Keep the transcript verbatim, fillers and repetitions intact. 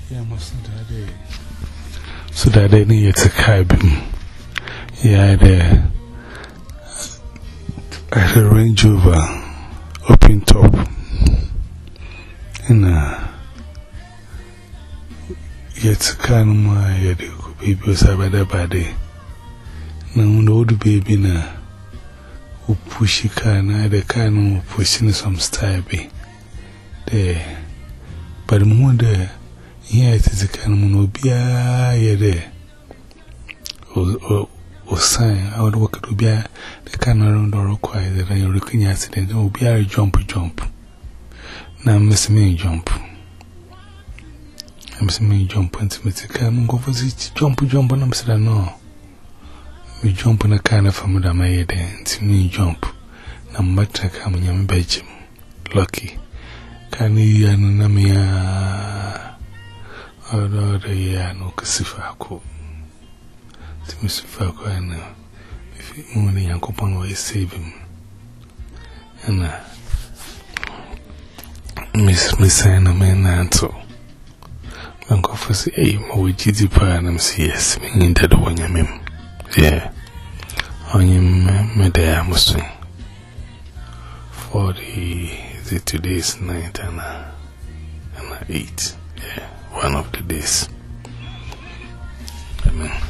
Yeah, most of that day. So that they need to cabin. Yeah, there. At a Range Rover, open top. And, uh, yet, kind of my head could be beside the body. Now, no, the baby now. Who push a car, the kind of pushing some style be there. But more there, here it is a kind of monobia, yeah, there. Or sign, I would work to be the kind around or require that I am looking at accident. Oh, be a jump, jump. Now, Miss Me jump. I'm saying jump and Mister Come go for it, jump, jump, and I'm saying no. We jump on a kind of family, my head, and me jump. Now, matter coming in Belgium. Lucky. Can you and Namia? Although the year no Cassifaco. Mister Falco, I know. If you only young coupon will save him. And uh, Miss Miss Anna Man answer. Uncle for say, hey, my G D Pan, I'm say, yes, meaning that one you mean. Yeah. On him, my dear, must swing. Forty, is it today's night and uh, and uh, eight? Yeah, one of the days. Amen.